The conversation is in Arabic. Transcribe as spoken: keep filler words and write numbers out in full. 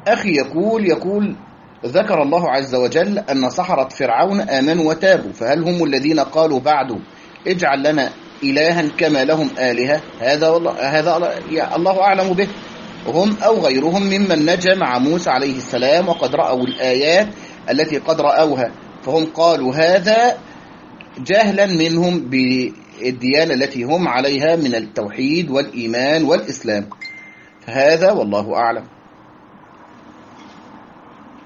أخي يقول يقول ذكر الله عز وجل أن سحرة فرعون آمنوا وتابوا، فهل هم الذين قالوا بعد اجعل لنا إلها كما لهم آلهة؟ هذا والله هذا الله أعلم به، هم أو غيرهم ممن نجا مع موسى عليه السلام وقد رأوا الآيات التي قد رأوها، فهم قالوا هذا جهلا منهم بالديانة التي هم عليها من التوحيد والإيمان والإسلام، فهذا والله أعلم.